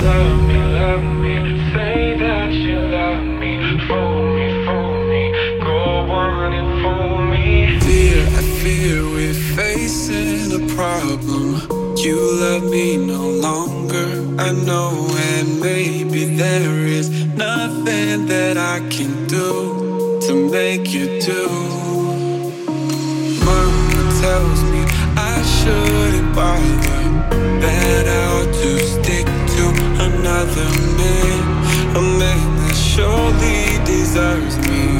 love me, say that you love me, fool me, go on and fool me. I fear we're facing a problem. You love me no longer, I know, and maybe there is nothing that I can do to make you do. Mama tells me I shouldn't bother, that I ought to stick to another man, a man that surely deserves me.